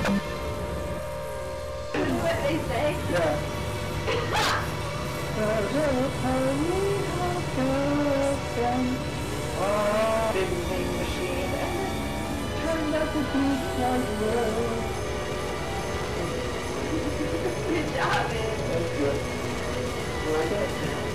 What they say? Yeah. Vending machine and it turned out to be quite well. Good job, man. That's good. You like it?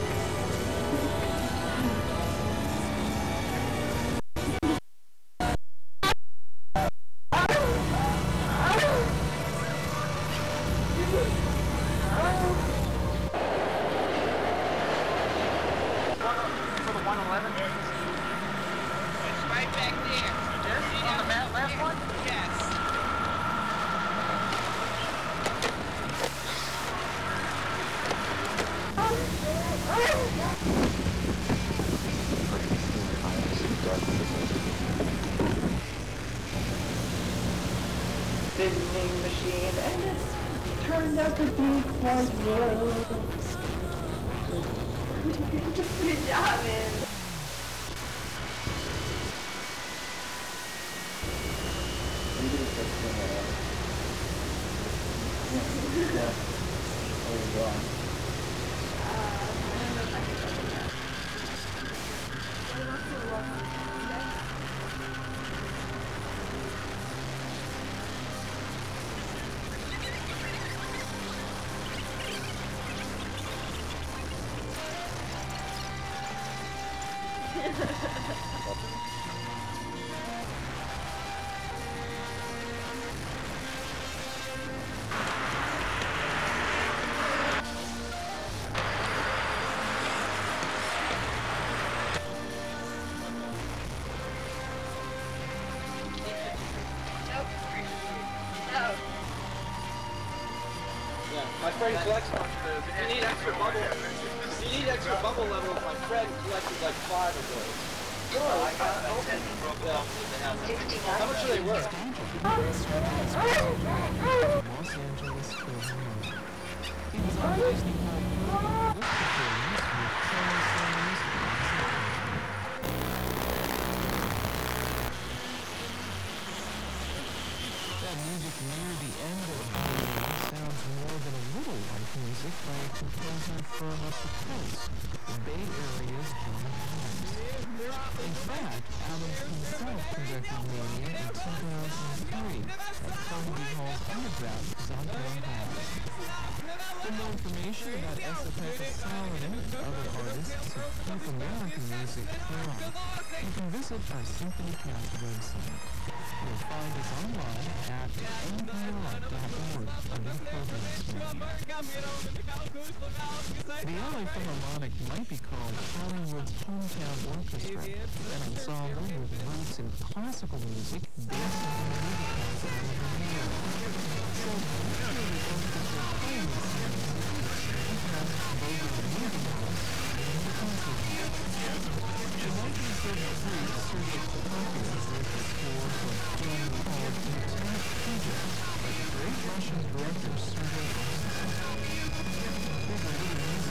For the 111? It's right back there. Yes? On the last one? Yes. Vending machine and it turned out to be quite well. Good job, man. Yeah. There you go. I don't know if I can go with that. What about the one? No. Yeah, my friend collects. If you need extra bubble levels, my friend collected like 5 of those. I got open. Yeah. How much are they worth? Los Angeles, Illinois. He was on Disney Home with performance with Charlie Sanders and that music near the end of the movie sounds more than a little like music by a composer from up the coast, the Bay Area's John Adams. In fact, Adams himself conducted Mania in 2003 at Carnegie Hall's underground Zondervan Hall. For more information about Estepeta Salonen and other artists who keep American music alive, you can visit our SymphonyCast website. You'll find us online at npr.org under the Programs menu. The LA Philharmonic might be called Hollywood's hometown orchestra, an ensemble with roots in classical music based on the movie classical of the year. So, which are the orchestra playing this music? Because both of the movie house and the concert hall. In 1973, Sergei Prokofiev wrote the score for a film called Lieutenant Peter by the great Russian director Sergei Eisenstein. Here's a little